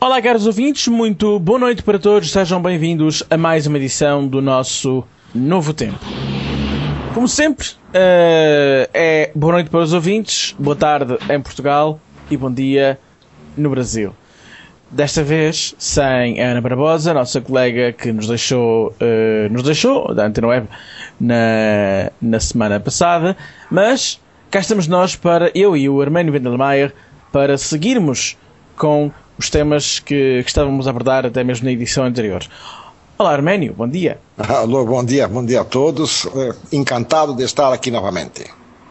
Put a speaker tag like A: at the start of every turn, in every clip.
A: Olá, caros ouvintes, muito boa noite para todos, sejam bem-vindos a mais uma edição do nosso Novo Tempo. Como sempre, é boa noite para os ouvintes, boa tarde em Portugal e bom dia no Brasil. Desta vez sem a Ana Barbosa, nossa colega que nos deixou da Antena Web na semana passada, mas cá estamos nós para, eu e o Arménio Vendelmaier, para seguirmos com os temas que estávamos a abordar até mesmo na edição anterior. Olá, Arménio, bom dia.
B: Alô, bom dia a todos. Encantado de estar aqui novamente.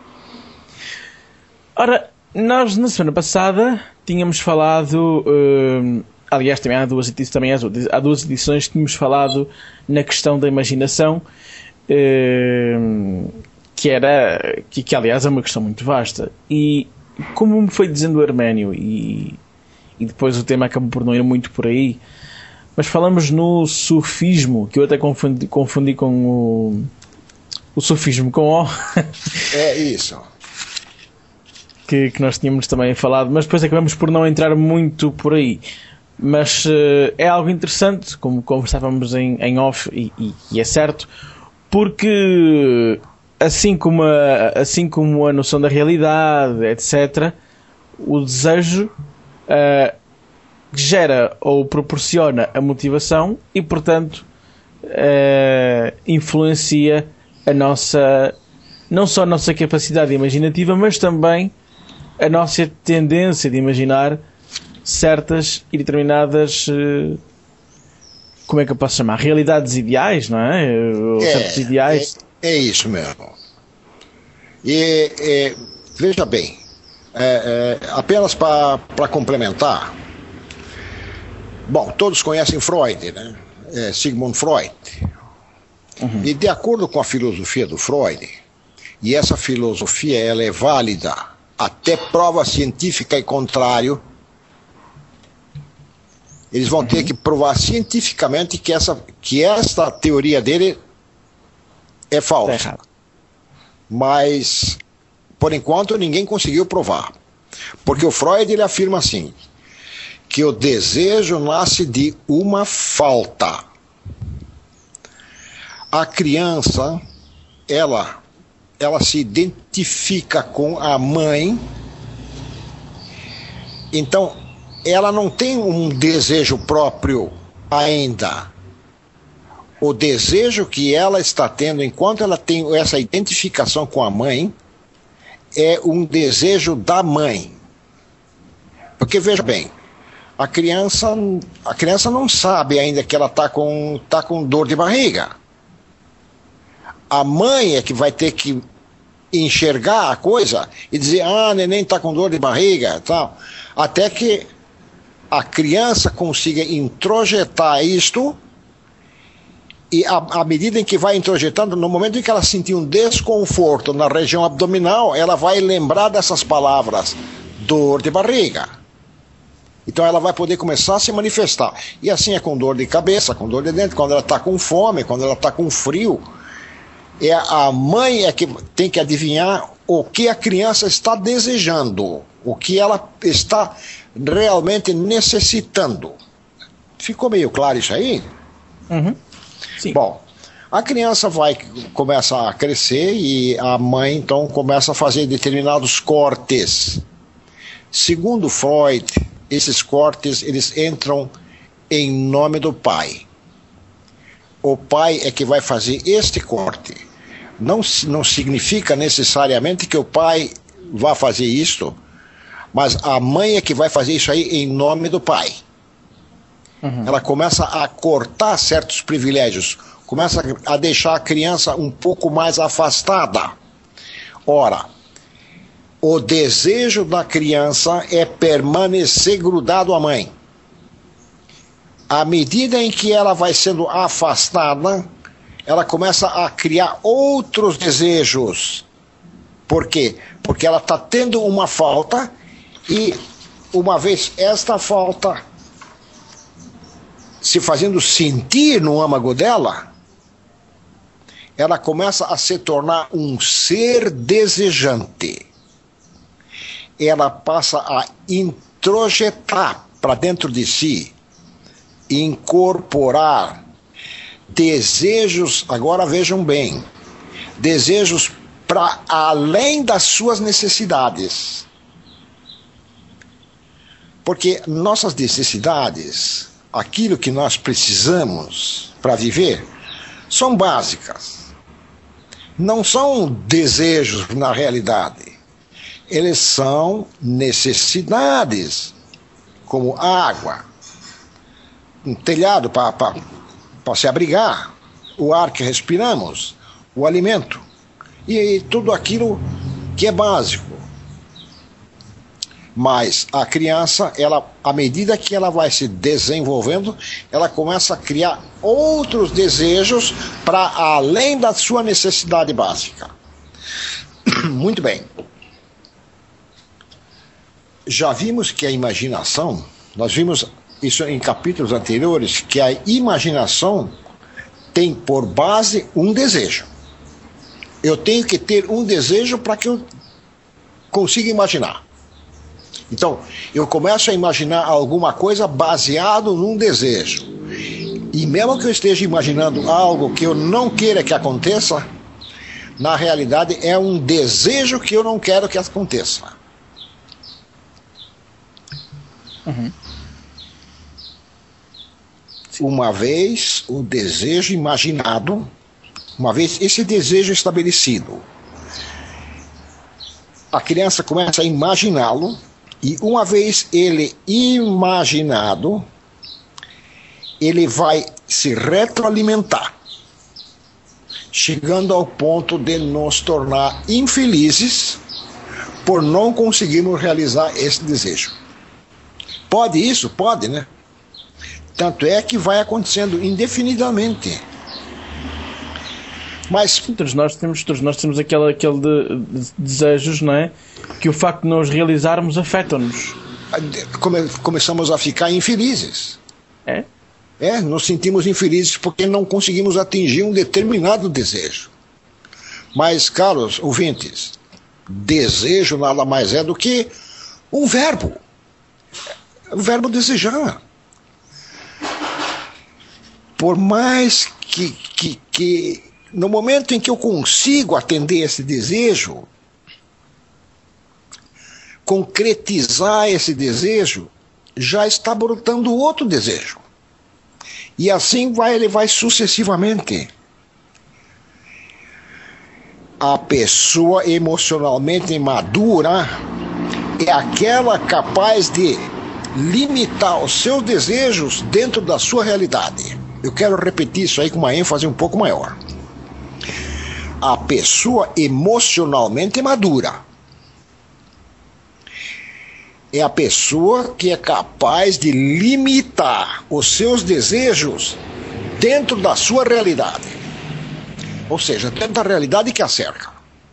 A: Ora, nós na semana passada tínhamos falado, aliás, também há duas edições tínhamos falado na questão da imaginação, que aliás é uma questão muito vasta. E como me foi dizendo o Arménio, e depois o tema acabou por não ir muito por aí, mas falamos no sufismo, que eu até confundi com o sufismo com O.
B: É isso.
A: que nós tínhamos também falado, mas depois acabamos por não entrar muito por aí. Mas é algo interessante, como conversávamos em off, e é certo, porque assim como a noção da realidade, etc., o desejo gera ou proporciona a motivação e, portanto, influencia não só a nossa capacidade imaginativa, mas também a nossa tendência de imaginar certas e determinadas, como é que eu posso chamar? Realidades ideais, não é? Ou certos ideais.
B: É isso mesmo. E veja bem, apenas para complementar, bom, todos conhecem Freud, né? Sigmund Freud. Uhum. E de acordo com a filosofia do Freud, e essa filosofia ela é válida até prova científica e contrário, eles vão ter que provar cientificamente que essa teoria dele é falsa. Mas, por enquanto, ninguém conseguiu provar. Porque o Freud ele afirma assim, que o desejo nasce de uma falta. A criança, ela se identifica com a mãe, então ela não tem um desejo próprio ainda. O desejo que ela está tendo, enquanto ela tem essa identificação com a mãe, é um desejo da mãe. Porque, veja bem, a criança não sabe ainda que ela está com dor de barriga. A mãe é que vai ter que enxergar a coisa e dizer, neném está com dor de barriga, tal, até que a criança consiga introjetar isto, e à medida em que vai introjetando, no momento em que ela sentir um desconforto na região abdominal, ela vai lembrar dessas palavras, dor de barriga. Então ela vai poder começar a se manifestar. E assim é com dor de cabeça, com dor de dente, quando ela está com fome, quando ela está com frio. A mãe é que tem que adivinhar o que a criança está desejando, o que ela está realmente necessitando. Ficou meio claro isso aí?
A: Uhum. Sim.
B: Bom, a criança começa a crescer e a mãe então começa a fazer determinados cortes. Segundo Freud, esses cortes eles entram em nome do pai. O pai é que vai fazer este corte. Não significa necessariamente que o pai vá fazer isto, mas a mãe é que vai fazer isso aí em nome do pai. Uhum. Ela começa a cortar certos privilégios, começa a deixar a criança um pouco mais afastada. Ora, o desejo da criança é permanecer grudado à mãe. À medida em que ela vai sendo afastada, ela começa a criar outros desejos. Por quê? Porque ela está tendo uma falta e, uma vez esta falta se fazendo sentir no âmago dela, ela começa a se tornar um ser desejante. Ela passa a introjetar para dentro de si incorporar desejos, agora vejam bem, desejos para além das suas necessidades. Porque nossas necessidades, aquilo que nós precisamos para viver, são básicas. Não são desejos na realidade. Eles são necessidades, como água, um telhado para se abrigar, o ar que respiramos, o alimento e tudo aquilo que é básico. Mas a criança, ela, à medida que ela vai se desenvolvendo, ela começa a criar outros desejos para além da sua necessidade básica. Muito bem. Já vimos que a imaginação, nós vimos isso em capítulos anteriores, que a imaginação tem por base um desejo. Eu tenho que ter um desejo para que eu consiga imaginar. Então, eu começo a imaginar alguma coisa baseado num desejo. E mesmo que eu esteja imaginando algo que eu não queira que aconteça, na realidade é um desejo que eu não quero que aconteça.
A: Uhum.
B: Uma vez o desejo imaginado, uma vez esse desejo estabelecido, a criança começa a imaginá-lo, e uma vez ele imaginado, ele vai se retroalimentar, chegando ao ponto de nos tornar infelizes por não conseguirmos realizar esse desejo. Pode isso? Pode, né? Tanto é que vai acontecendo indefinidamente. Mas
A: todos nós temos aquele desejos, não é? Que o facto de nós realizarmos afeta-nos.
B: Começamos a ficar infelizes.
A: É?
B: Nos sentimos infelizes porque não conseguimos atingir um determinado desejo. Mas, caros ouvintes, desejo nada mais é do que um verbo. O verbo desejar. Por mais que no momento em que eu consigo atender esse desejo, concretizar esse desejo, já está brotando outro desejo. E assim ele vai sucessivamente. A pessoa emocionalmente madura é aquela capaz de limitar os seus desejos dentro da sua realidade. Eu quero repetir isso aí com uma ênfase um pouco maior. A pessoa emocionalmente madura é a pessoa que é capaz de limitar os seus desejos dentro da sua realidade. Ou seja, dentro da realidade que a cerca.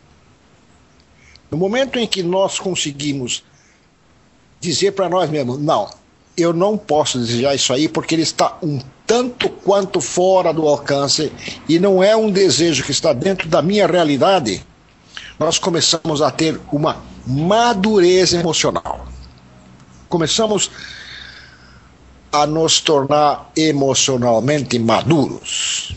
B: No momento em que nós conseguimos dizer para nós mesmos, não, eu não posso desejar isso aí porque ele está um tanto quanto fora do alcance e não é um desejo que está dentro da minha realidade, nós começamos a ter uma madureza emocional. Começamos a nos tornar emocionalmente maduros.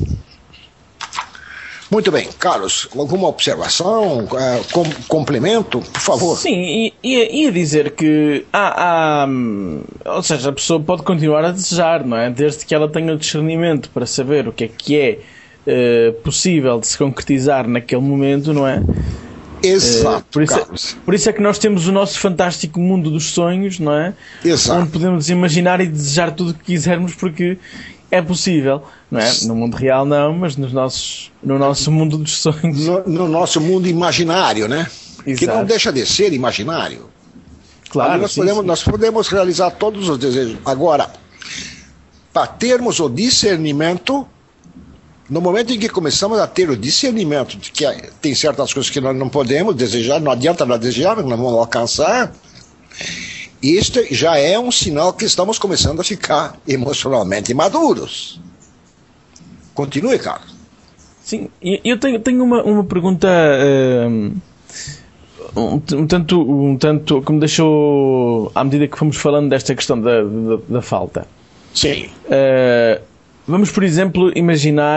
B: Muito bem, Carlos, alguma observação, complemento, por favor?
A: Sim, ia dizer que ou seja, a pessoa pode continuar a desejar, não é? Desde que ela tenha o discernimento para saber o que é possível de se concretizar naquele momento, não é?
B: Exato,
A: por isso é que nós temos o nosso fantástico mundo dos sonhos, não é?
B: Exato.
A: Onde podemos imaginar e desejar tudo o que quisermos porque é possível, não é? No mundo real não, mas no nosso mundo dos sonhos.
B: No nosso mundo imaginário, né? Exato. Que não deixa de ser imaginário.
A: Claro,
B: nós podemos realizar todos os desejos. Agora, para termos o discernimento, no momento em que começamos a ter o discernimento de que tem certas coisas que nós não podemos desejar, não adianta nós desejar, não vamos alcançar, isto já é um sinal que estamos começando a ficar emocionalmente maduros. Continue, Carlos.
A: Sim, eu tenho uma pergunta, um tanto que me deixou, à medida que fomos falando desta questão da falta.
B: Sim.
A: Vamos, por exemplo, imaginar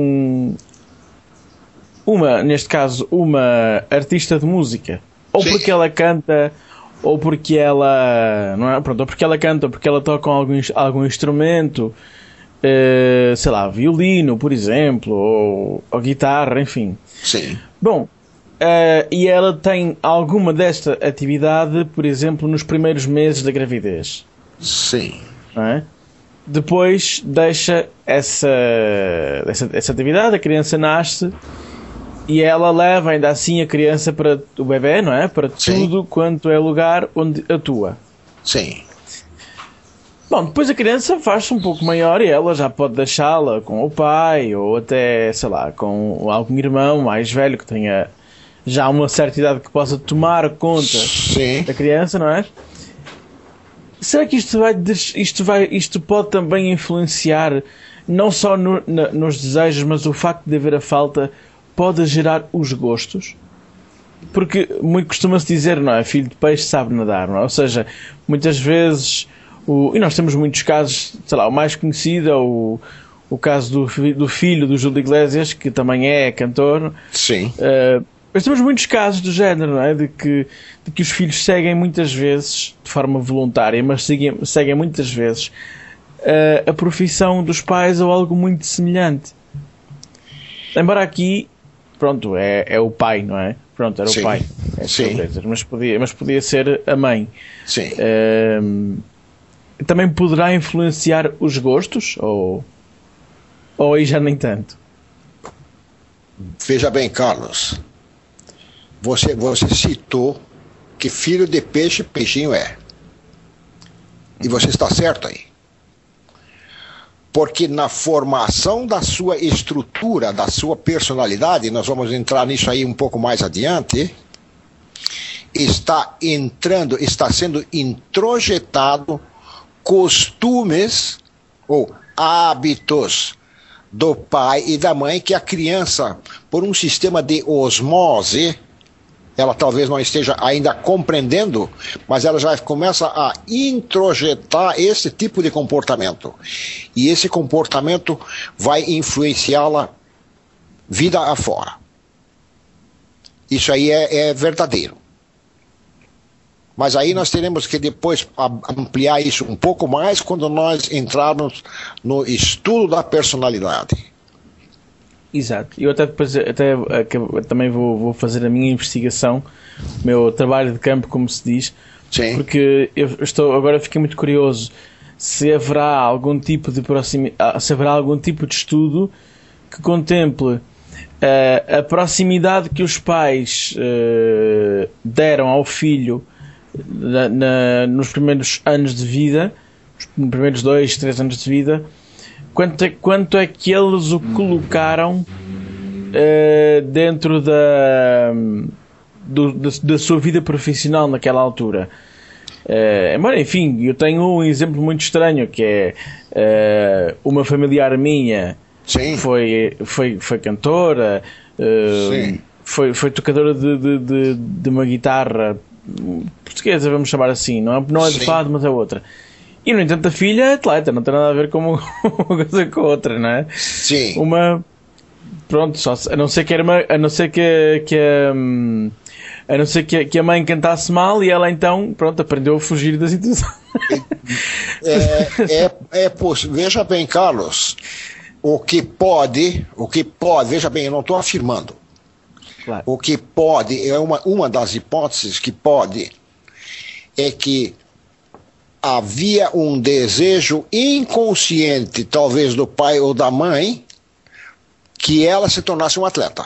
A: neste caso, uma artista de música. Ou
B: Sim.
A: porque ela canta, ou porque ela... Não é? Pronto, ou porque ela canta, ou porque ela toca algum instrumento, sei lá, violino, por exemplo, ou guitarra, enfim.
B: Sim.
A: Bom, e ela tem alguma desta atividade, por exemplo, nos primeiros meses da gravidez.
B: Sim.
A: Não é? Depois deixa essa atividade, a criança nasce e ela leva ainda assim a criança para o bebê, não é? Para tudo quanto é lugar onde atua.
B: Sim.
A: Bom, depois a criança faz-se um pouco maior e ela já pode deixá-la com o pai ou até, sei lá, com algum irmão mais velho que tenha já uma certa idade que possa tomar conta da criança, não é? Será que isto pode também influenciar não só nos desejos, mas o facto de haver a falta pode gerar os gostos? Porque muito costuma-se dizer, não é? Filho de peixe sabe nadar, não é? Ou seja, muitas vezes, e nós temos muitos casos, sei lá, o mais conhecido é o caso do filho do Júlio Iglesias, que também é cantor.
B: Sim.
A: Mas temos muitos casos do género, não é? De que os filhos seguem muitas vezes, de forma voluntária, mas seguem muitas vezes a profissão dos pais ou algo muito semelhante. Embora aqui, pronto, é o pai, não é? Pronto, era o pai.
B: Sim.
A: Mas podia ser a mãe.
B: Sim.
A: Também poderá influenciar os gostos? Ou aí já nem tanto?
B: Veja bem, Carlos. Você citou que filho de peixe, peixinho é. E você está certo aí. Porque na formação da sua estrutura, da sua personalidade, nós vamos entrar nisso aí um pouco mais adiante, está sendo introjetado costumes ou hábitos do pai e da mãe que a criança, por um sistema de osmose, ela talvez não esteja ainda compreendendo, mas ela já começa a introjetar esse tipo de comportamento. E esse comportamento vai influenciá-la vida afora. Isso aí é verdadeiro. Mas aí nós teremos que depois ampliar isso um pouco mais quando nós entrarmos no estudo da personalidade.
A: Exato. Eu também vou fazer a minha investigação, o meu trabalho de campo, como se diz.
B: Sim.
A: Porque agora fiquei muito curioso se haverá algum tipo de estudo que contemple a proximidade que os pais deram ao filho nos primeiros anos de vida, nos primeiros 2, 3 anos de vida, quanto é que eles o colocaram dentro da sua vida profissional naquela altura. Embora, enfim, eu tenho um exemplo muito estranho, que é uma familiar minha.
B: Sim.
A: Foi cantora, foi tocadora de uma guitarra portuguesa, vamos chamar assim, não é de fado, mas é outra. E, no entanto, a filha é atleta, não tem nada a ver com uma coisa com a outra, não é?
B: Sim.
A: Pronto, a não ser que a mãe cantasse mal e ela então, pronto, aprendeu a fugir da situação.
B: Veja bem, Carlos, o que pode, veja bem, eu não estou afirmando.
A: Claro.
B: O que pode, uma das hipóteses que pode, é que havia um desejo inconsciente, talvez do pai ou da mãe, que ela se tornasse um atleta.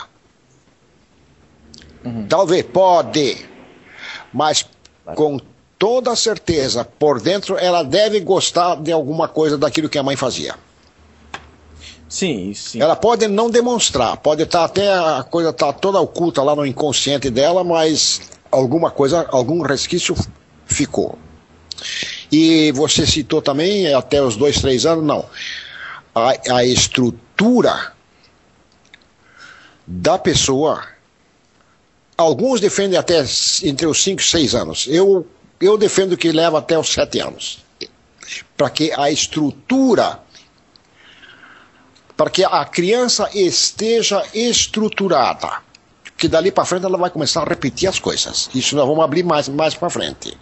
B: Talvez, pode, mas com toda certeza, por dentro, ela deve gostar de alguma coisa daquilo que a mãe fazia.
A: Sim, sim.
B: Ela pode não demonstrar, pode estar até a coisa tá toda oculta lá no inconsciente dela, mas alguma coisa, algum resquício ficou. E você citou também até os 2, 3 anos, não. A estrutura da pessoa Alguns defendem até entre os 5 e 6 anos. Eu defendo que leva até os 7 anos. Para que a estrutura, para que a criança esteja estruturada. Que dali para frente ela vai começar a repetir as coisas. Isso nós vamos abrir mais para frente.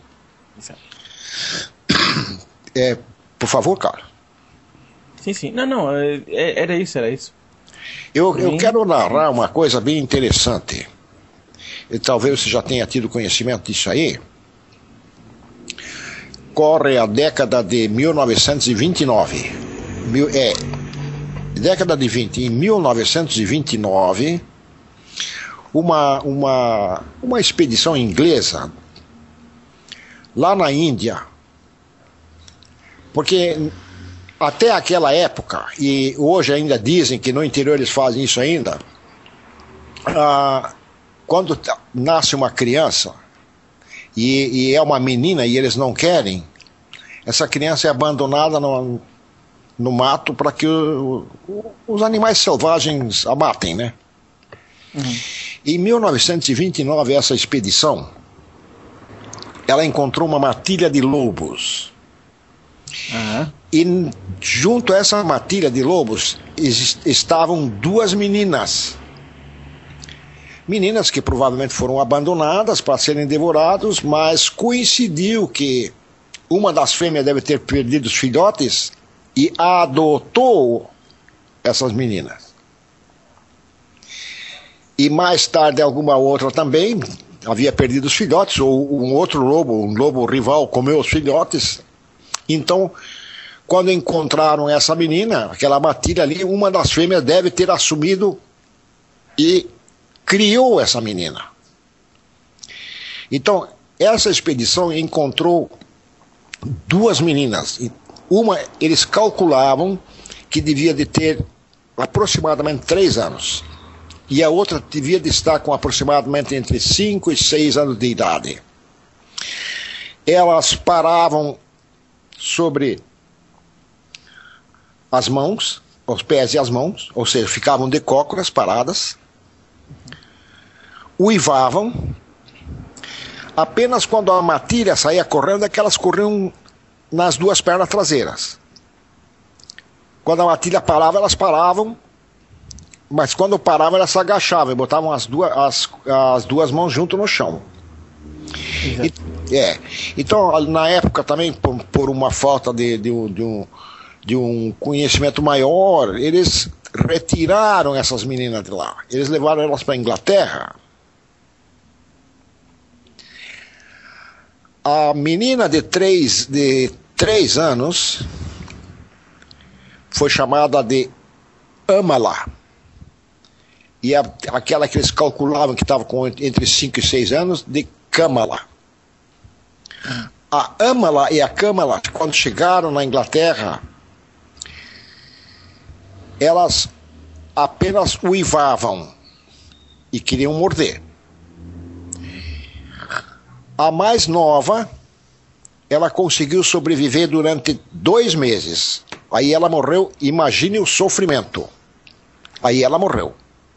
B: Por favor, cara.
A: Sim. Não, era isso.
B: Eu quero narrar uma coisa bem interessante. E talvez você já tenha tido conhecimento disso aí. Corre a década de 1929. Década de 20. Em 1929, uma expedição inglesa lá na Índia, porque até aquela época, e hoje ainda dizem que no interior eles fazem isso ainda, quando nasce uma criança e é uma menina e eles não querem, essa criança é abandonada no mato para que os animais selvagens a matem, né? Uhum. Em 1929, essa expedição, ela encontrou uma matilha de lobos. Uhum. E junto a essa matilha de lobos estavam 2 meninas. Meninas que provavelmente foram abandonadas para serem devoradas, mas coincidiu que uma das fêmeas deve ter perdido os filhotes e adotou essas meninas. E mais tarde alguma outra também havia perdido os filhotes, ou um outro lobo, um lobo rival, comeu os filhotes. Então, quando encontraram essa menina, aquela matilha ali, uma das fêmeas deve ter assumido e criou essa menina. Então, essa expedição encontrou 2 meninas. Uma, eles calculavam que devia de ter aproximadamente 3 anos. E a outra devia de estar com aproximadamente entre 5 e 6 anos de idade. Elas paravam sobre as mãos, os pés e as mãos, ou seja, ficavam de cócoras paradas, uivavam. Apenas quando a matilha saía correndo é que elas corriam nas 2 pernas traseiras. Quando a matilha parava, elas paravam, mas quando paravam, elas se agachavam e botavam as duas mãos junto no chão. Então, na época também, por uma falta de um conhecimento maior, eles retiraram essas meninas de lá. Eles levaram elas para a Inglaterra. A menina de 3 anos foi chamada de Amala. E aquela que eles calculavam que estava com entre 5 e 6 anos, de Kamala. A Amala e a Kamala, quando chegaram na Inglaterra, elas apenas uivavam e queriam morder. A mais nova, ela conseguiu sobreviver durante 2 meses. Aí ela morreu, imagine o sofrimento. Aí ela morreu.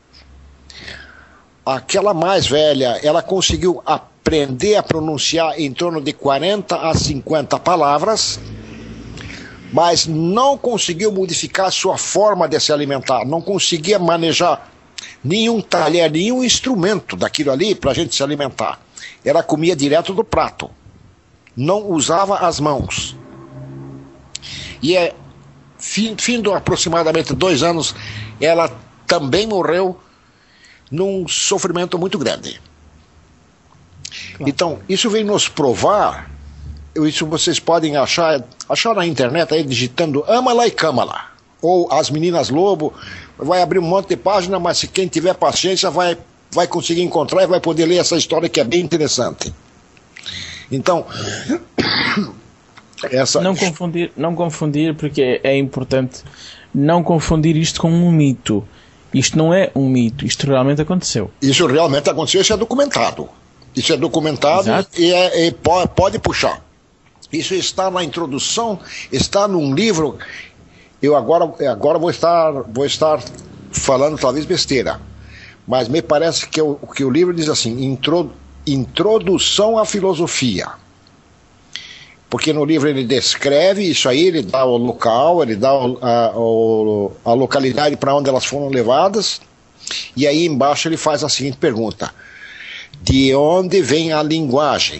B: Aquela mais velha, ela conseguiu aprender a pronunciar em torno de 40 a 50 palavras, mas não conseguiu modificar a sua forma de se alimentar, não conseguia manejar nenhum talher, nenhum instrumento daquilo ali para a gente se alimentar. Ela comia direto do prato, não usava as mãos. E findo aproximadamente 2 anos, ela também morreu num sofrimento muito grande. Claro. Então, isso vem nos provar, isso vocês podem achar na internet aí, digitando Amala e Kamala, ou As Meninas Lobo, vai abrir um monte de página, mas se quem tiver paciência vai conseguir encontrar e vai poder ler essa história que é bem interessante. Então,
A: não confundir, porque é importante não confundir isto com um mito. Isto não é um mito, isto realmente aconteceu.
B: Isso realmente aconteceu, isso é documentado. Isso é documentado. Exato. E pode puxar. Isso está na introdução, está num livro. Eu agora vou estar falando talvez besteira, mas me parece que o livro diz assim, Introdução à Filosofia. Porque no livro ele descreve isso aí, ele dá o local, ele dá a localidade para onde elas foram levadas, e aí embaixo ele faz a seguinte pergunta: de onde vem a linguagem?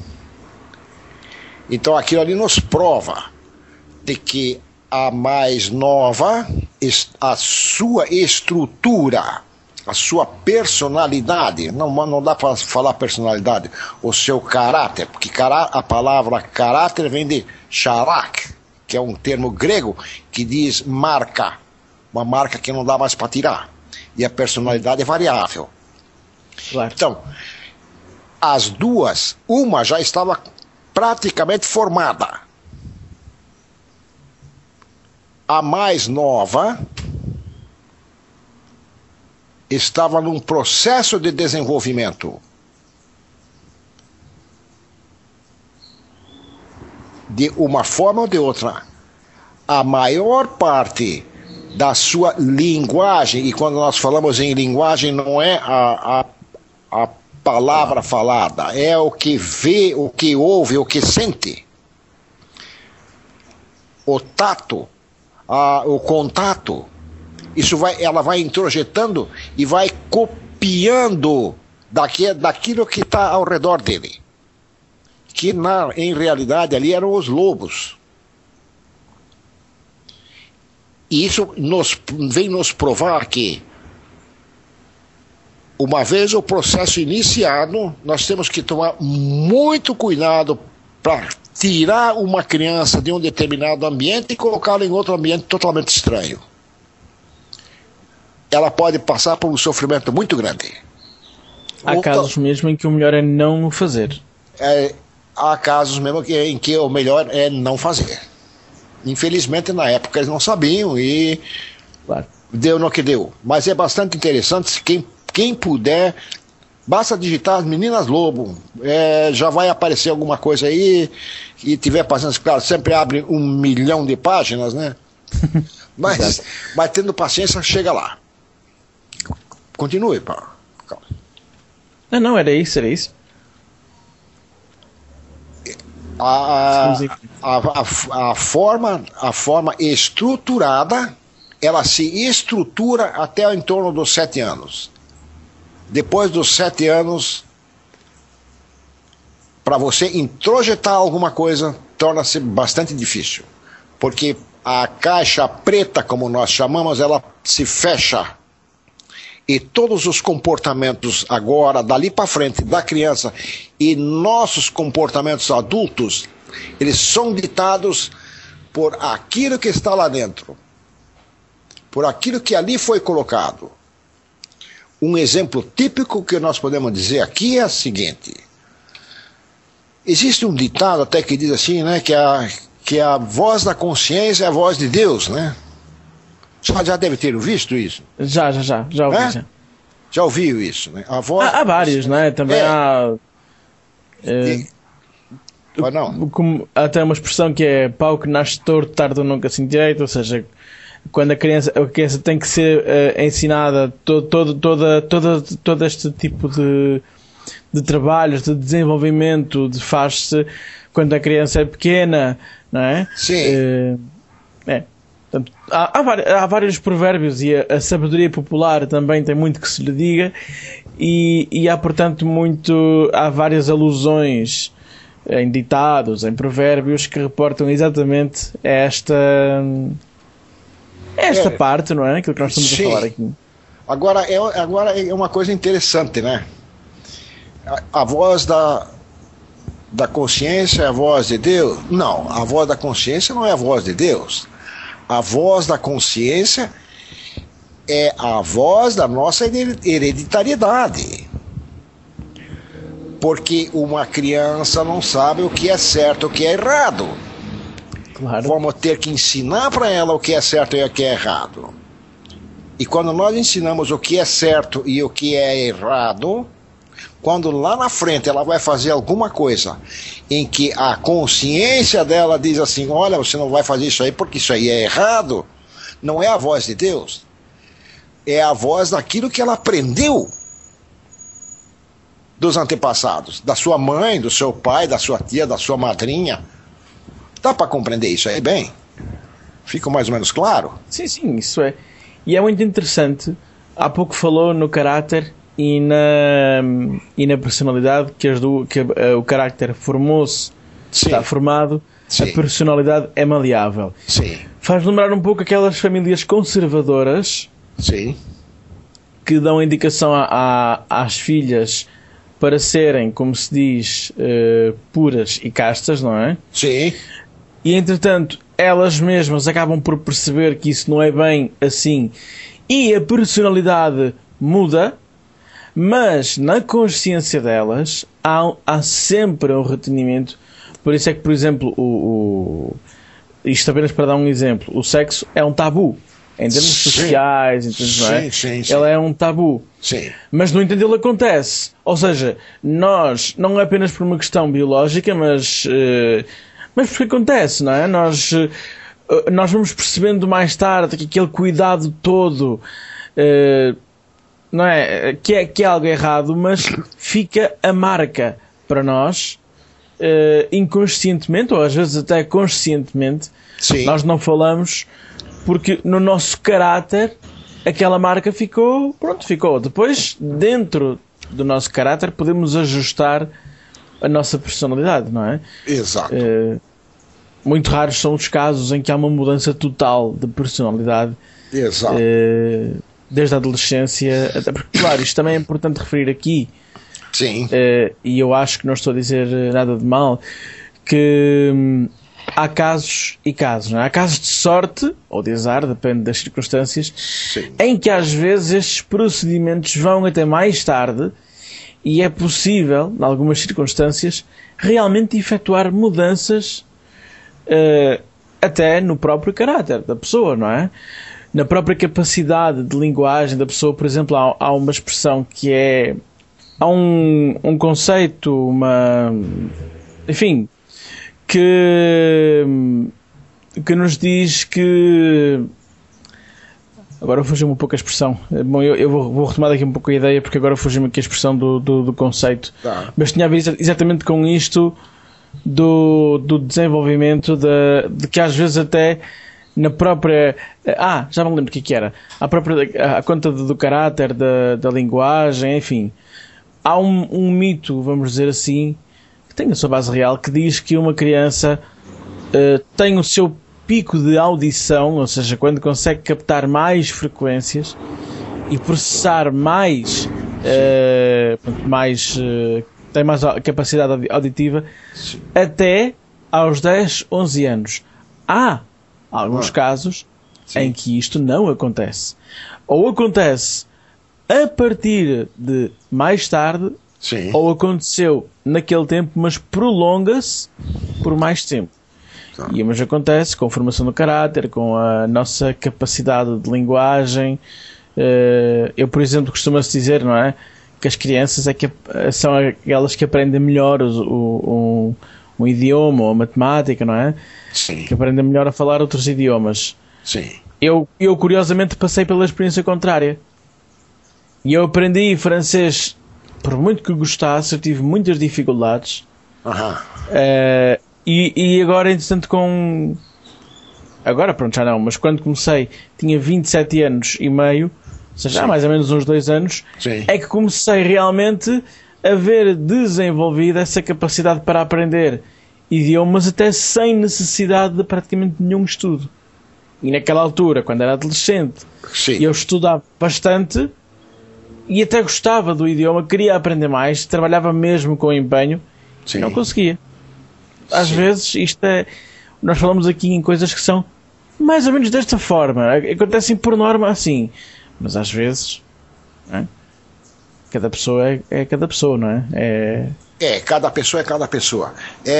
B: Então aquilo ali nos prova de que a mais nova, a sua estrutura, a sua personalidade, não dá para falar personalidade, o seu caráter, porque a palavra caráter vem de charak, que é um termo grego que diz marca, uma marca que não dá mais para tirar, e a personalidade é variável.
A: Claro.
B: Então, as duas, uma já estava praticamente formada. A mais nova estava num processo de desenvolvimento. De uma forma ou de outra. A maior parte da sua linguagem, e quando nós falamos em linguagem, não é a palavra falada, é o que vê, o que ouve, o que sente. O tato, o contato, ela vai introjetando e vai copiando daquilo que está ao redor dele. Que em realidade ali eram os lobos. E isso vem nos provar que, uma vez o processo iniciado, nós temos que tomar muito cuidado para tirar uma criança de um determinado ambiente e colocá-la em outro ambiente totalmente estranho. Ela pode passar por um sofrimento muito grande.
A: Há casos mesmo em que o melhor é não o fazer.
B: Há casos mesmo em que o melhor é não fazer. Infelizmente, na época, eles não sabiam e claro, deu no que deu. Mas é bastante interessante, quem puder, basta digitar Meninas Lobo, já vai aparecer alguma coisa aí, e tiver paciência, claro, sempre abre 1 milhão de páginas, né? Mas tendo paciência, chega lá. Continue, Paulo.
A: Não, era isso.
B: A forma estruturada, ela se estrutura até em torno dos 7 anos. Depois dos 7 anos, para você introjetar alguma coisa, torna-se bastante difícil. Porque a caixa preta, como nós chamamos, ela se fecha. E todos os comportamentos agora, dali para frente, da criança e nossos comportamentos adultos, eles são ditados por aquilo que está lá dentro. Por aquilo que ali foi colocado. Um exemplo típico que nós podemos dizer aqui é o seguinte. Existe um ditado até que diz assim, né, que a voz da consciência é a voz de Deus, né? Já deve ter visto isso?
A: Já ouvi.
B: Já ouviu isso, né?
A: Há vários, né? Também há... há até uma expressão que é pau que nasce torto, tarde ou nunca se endireita, ou seja, quando a criança tem que ser ensinada todo este tipo de trabalhos, de desenvolvimento, faz-se quando a criança é pequena, não é?
B: Sim.
A: Portanto, há vários provérbios e a sabedoria popular também tem muito que se lhe diga e há, portanto, há várias alusões em ditados, em provérbios que reportam exatamente esta parte, não é? Aquilo que nós estamos a falar aqui.
B: Agora é uma coisa interessante, né? A voz da consciência é a voz de Deus? Não, a voz da consciência não é a voz de Deus. A voz da consciência é a voz da nossa hereditariedade. Porque uma criança não sabe o que é certo e o que é errado.
A: Claro.
B: Vamos ter que ensinar para ela o que é certo e o que é errado. E quando nós ensinamos o que é certo e o que é errado, quando lá na frente ela vai fazer alguma coisa em que a consciência dela diz assim, olha, você não vai fazer isso aí porque isso aí é errado, não é a voz de Deus. é a voz daquilo que ela aprendeu dos antepassados, da sua mãe, do seu pai, da sua tia, da sua madrinha. Dá para compreender isso aí bem? Fica mais ou menos claro?
A: Sim, sim, isso é. E é muito interessante. Há pouco falou no caráter e na personalidade, que o caráter formou-se, está formado, sim. A personalidade é maleável.
B: Sim.
A: Faz lembrar um pouco aquelas famílias conservadoras,
B: sim,
A: que dão indicação às filhas para serem, como se diz, puras e castas, não é?
B: Sim.
A: E entretanto, elas mesmas acabam por perceber que isso não é bem assim e a personalidade muda, mas na consciência delas há sempre um retenimento. Por isso é que, por exemplo, isto apenas para dar um exemplo, o sexo é um tabu. Em termos sociais, não é?
B: Sim.
A: Ele é um tabu.
B: Sim.
A: Mas, no entanto, ele acontece. Ou seja, nós, não é apenas por uma questão biológica, mas porque acontece, não é? Nós vamos percebendo mais tarde que aquele cuidado todo, não é? Que é algo errado, mas fica a marca para nós, inconscientemente, ou às vezes até conscientemente.
B: Sim.
A: Nós não falamos, porque no nosso caráter aquela marca ficou. Depois, dentro do nosso caráter, podemos ajustar a nossa personalidade, não é?
B: Exato.
A: Muito raros são os casos em que há uma mudança total de personalidade.
B: Exato.
A: Desde a adolescência, até porque, claro, isto também é importante referir aqui.
B: Sim.
A: E eu acho que não estou a dizer nada de mal, que há casos e casos, não é? Há casos de sorte ou de azar, depende das circunstâncias,
B: sim,
A: em que às vezes estes procedimentos vão até mais tarde e é possível, em algumas circunstâncias, realmente efetuar mudanças até no próprio caráter da pessoa, não é? Na própria capacidade de linguagem da pessoa. Por exemplo, há uma expressão que é... Há um conceito, enfim, que nos diz que... Agora fugiu-me um pouco a expressão. Bom, eu vou retomar daqui um pouco a ideia, porque agora fugiu-me aqui a expressão do conceito.
B: Tá.
A: Mas tinha a ver exatamente com isto do desenvolvimento de que às vezes até na própria... já me lembro o que era. A conta do caráter, da linguagem, enfim. Há um mito, vamos dizer assim, que tem a sua base real, que diz que uma criança tem o seu pico de audição, ou seja, quando consegue captar mais frequências e processar mais, tem mais capacidade auditiva, até aos 10, 11 anos. Há alguns casos em que isto não acontece. Ou acontece a partir de mais tarde,
B: sim,
A: ou aconteceu naquele tempo, mas prolonga-se por mais tempo. Mas acontece com a formação do caráter, com a nossa capacidade de linguagem. Eu, por exemplo, costuma-se dizer, não é, que as crianças são aquelas que aprendem melhor um idioma ou a matemática, não é?
B: Sim.
A: Que aprendem melhor a falar outros idiomas.
B: Sim.
A: Eu curiosamente passei pela experiência contrária. E eu aprendi francês, por muito que gostasse, eu tive muitas dificuldades. E agora, entretanto, agora, pronto, já não, mas quando comecei, tinha 27 anos e meio, ou seja, há mais ou menos uns 2 anos,
B: sim,
A: é que comecei realmente a ver desenvolvida essa capacidade para aprender idiomas, até sem necessidade de praticamente nenhum estudo. E naquela altura, quando era adolescente,
B: sim,
A: eu estudava bastante e até gostava do idioma, queria aprender mais, trabalhava mesmo com empenho,
B: sim,
A: e não conseguia. Às
B: sim,
A: vezes isto é... Nós falamos aqui em coisas que são mais ou menos desta forma. Acontecem por norma assim. Mas às vezes... Não é? Cada pessoa é cada pessoa, não é?
B: Cada pessoa é cada pessoa.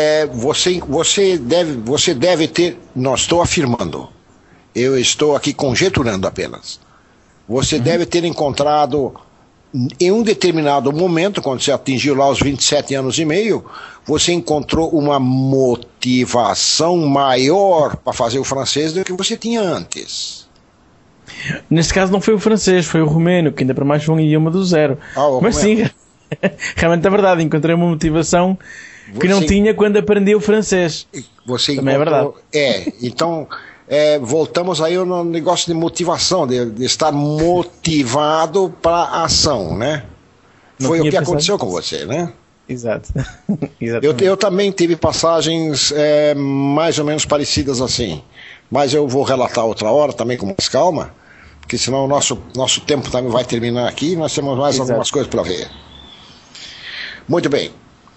B: Você deve ter... Não estou afirmando. Eu estou aqui conjecturando apenas. Você deve ter encontrado... Em um determinado momento, quando você atingiu lá os 27 anos e meio, você encontrou uma motivação maior para fazer o francês do que você tinha antes.
A: Neste caso não foi o francês, foi o romeno, que ainda para mais foi um idioma do zero. Mas sim, realmente é verdade, encontrei uma motivação que não tinha quando aprendi o francês. Também é verdade.
B: Então voltamos aí no negócio de motivação, de estar motivado para a ação, né? Foi o que aconteceu com você, né?
A: Exato.
B: Eu também tive passagens mais ou menos parecidas assim, mas eu vou relatar outra hora também com mais calma, porque senão o nosso tempo também vai terminar aqui e nós temos mais algumas coisas para ver. Muito bem.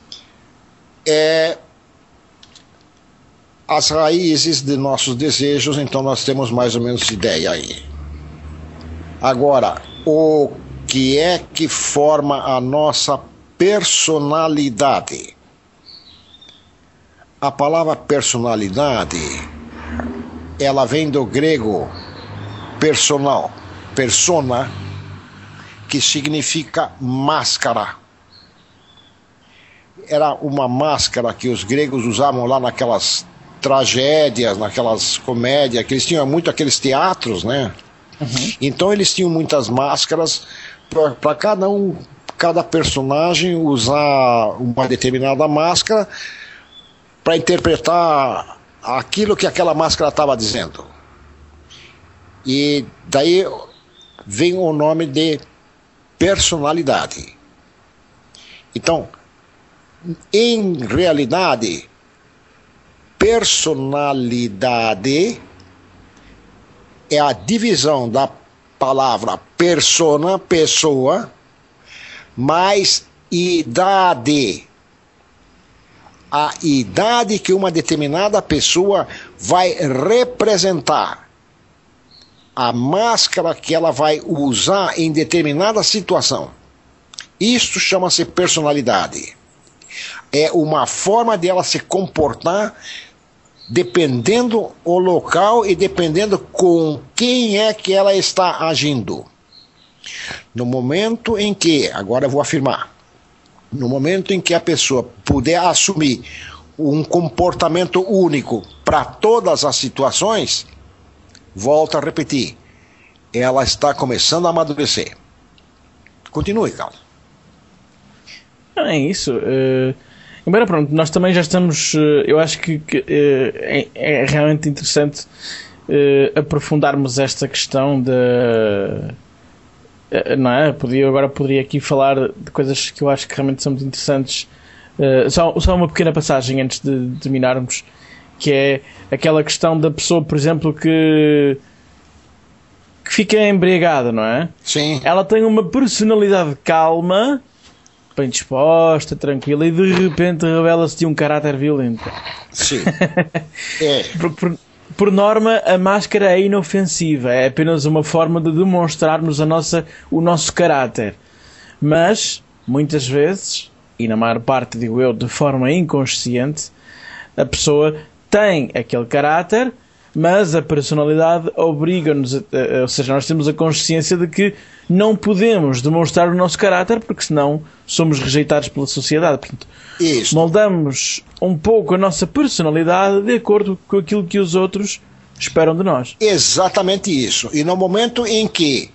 B: As raízes de nossos desejos, então nós temos mais ou menos ideia aí. Agora, o que é que forma a nossa personalidade? A palavra personalidade, ela vem do grego persona, que significa máscara. Era uma máscara que os gregos usavam lá naquelas tragédias, naquelas comédias, que eles tinham muito aqueles teatros, né? Então eles tinham muitas máscaras para cada personagem usar uma determinada máscara para interpretar aquilo que aquela máscara estava dizendo. E daí vem o nome de personalidade. Então, em realidade, personalidade é a divisão da palavra persona, pessoa, mais idade. A idade que uma determinada pessoa vai representar. A máscara que ela vai usar em determinada situação. Isto chama-se personalidade. É uma forma de ela se comportar dependendo o local e dependendo com quem é que ela está agindo. No momento em que, agora eu vou afirmar, no momento em que a pessoa puder assumir um comportamento único para todas as situações, volto a repetir, ela está começando a amadurecer. Continue, Carlos.
A: É isso. Embora, pronto, nós também já estamos. Eu acho que é realmente interessante aprofundarmos esta questão de. Não é? Poderia aqui falar de coisas que eu acho que realmente são muito interessantes. Só uma pequena passagem antes de terminarmos, que é aquela questão da pessoa, por exemplo, que fica embriagada, não é?
B: Sim.
A: Ela tem uma personalidade calma, bem disposta, tranquila, e de repente revela-se de um caráter violento.
B: Sim.
A: Por norma, a máscara é inofensiva, é apenas uma forma de demonstrarmos o nosso caráter. Mas, muitas vezes, e na maior parte, digo eu, de forma inconsciente, a pessoa tem aquele caráter, mas a personalidade obriga-nos, ou seja, nós temos a consciência de que não podemos demonstrar o nosso caráter porque senão somos rejeitados pela sociedade. Portanto, moldamos um pouco a nossa personalidade de acordo com aquilo que os outros esperam de nós.
B: Exatamente isso. E no momento em que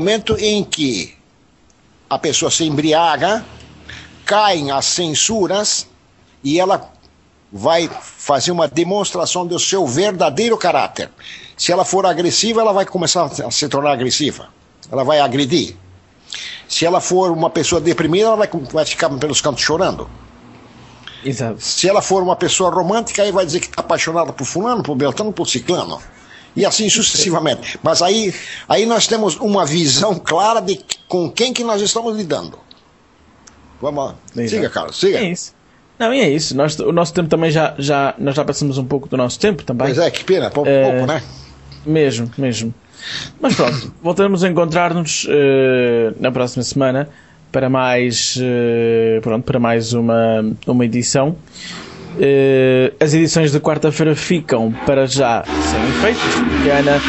B: a pessoa se embriaga, caem as censuras e ela vai fazer uma demonstração do seu verdadeiro caráter. Se ela for agressiva, ela vai começar a se tornar agressiva. Ela vai agredir. Se ela for uma pessoa deprimida, ela vai ficar pelos cantos chorando.
A: Exato.
B: Se ela for uma pessoa romântica, aí vai dizer que está apaixonada por fulano, por beltrano, por ciclano. E assim sucessivamente. Mas aí nós temos uma visão clara de com quem que nós estamos lidando. Vamos lá. Exato. Siga, Carlos, siga.
A: É isso. Não, e é isso. O nosso tempo também nós já passamos um pouco do nosso tempo também.
B: Pois é, que pena, pouco, né?
A: Mesmo. Mas pronto, voltamos a encontrar-nos na próxima semana para mais uma edição. As edições de quarta-feira ficam para já sem efeitos, porque a Ana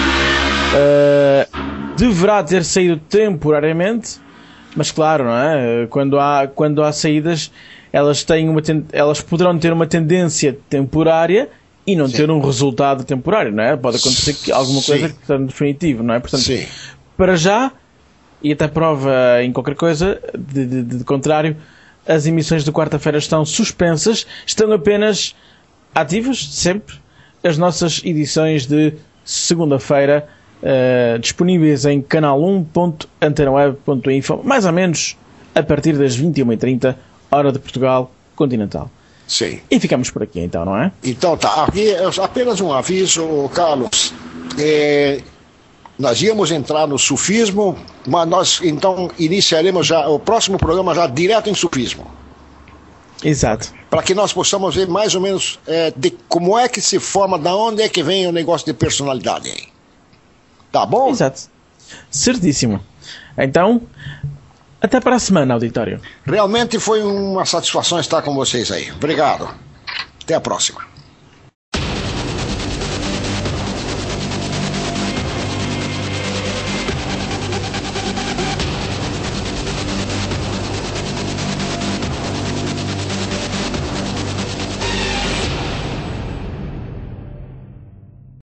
A: deverá ter saído temporariamente, mas claro, não é? Quando há saídas, elas poderão ter uma tendência temporária e não ter um resultado temporário, não é? Pode acontecer que alguma coisa que seja definitivo, não é? Portanto, para já, e até prova em qualquer coisa, de contrário, as emissões de quarta-feira estão suspensas, estão apenas ativas, sempre, as nossas edições de segunda-feira, disponíveis em canal1.antenaweb.info, mais ou menos a partir das 21h30, hora de Portugal continental.
B: Sim.
A: E ficamos por aqui então, não é?
B: Então tá, aqui apenas um aviso, Carlos. Nós íamos entrar no sufismo, mas nós então iniciaremos já o próximo programa já direto em sufismo.
A: Exato.
B: Para que nós possamos ver mais ou menos de como é que se forma, da onde é que vem o negócio de personalidade aí. Tá bom?
A: Exato. Certíssimo. Então, até para a semana, auditório.
B: Realmente foi uma satisfação estar com vocês aí. Obrigado. Até a próxima.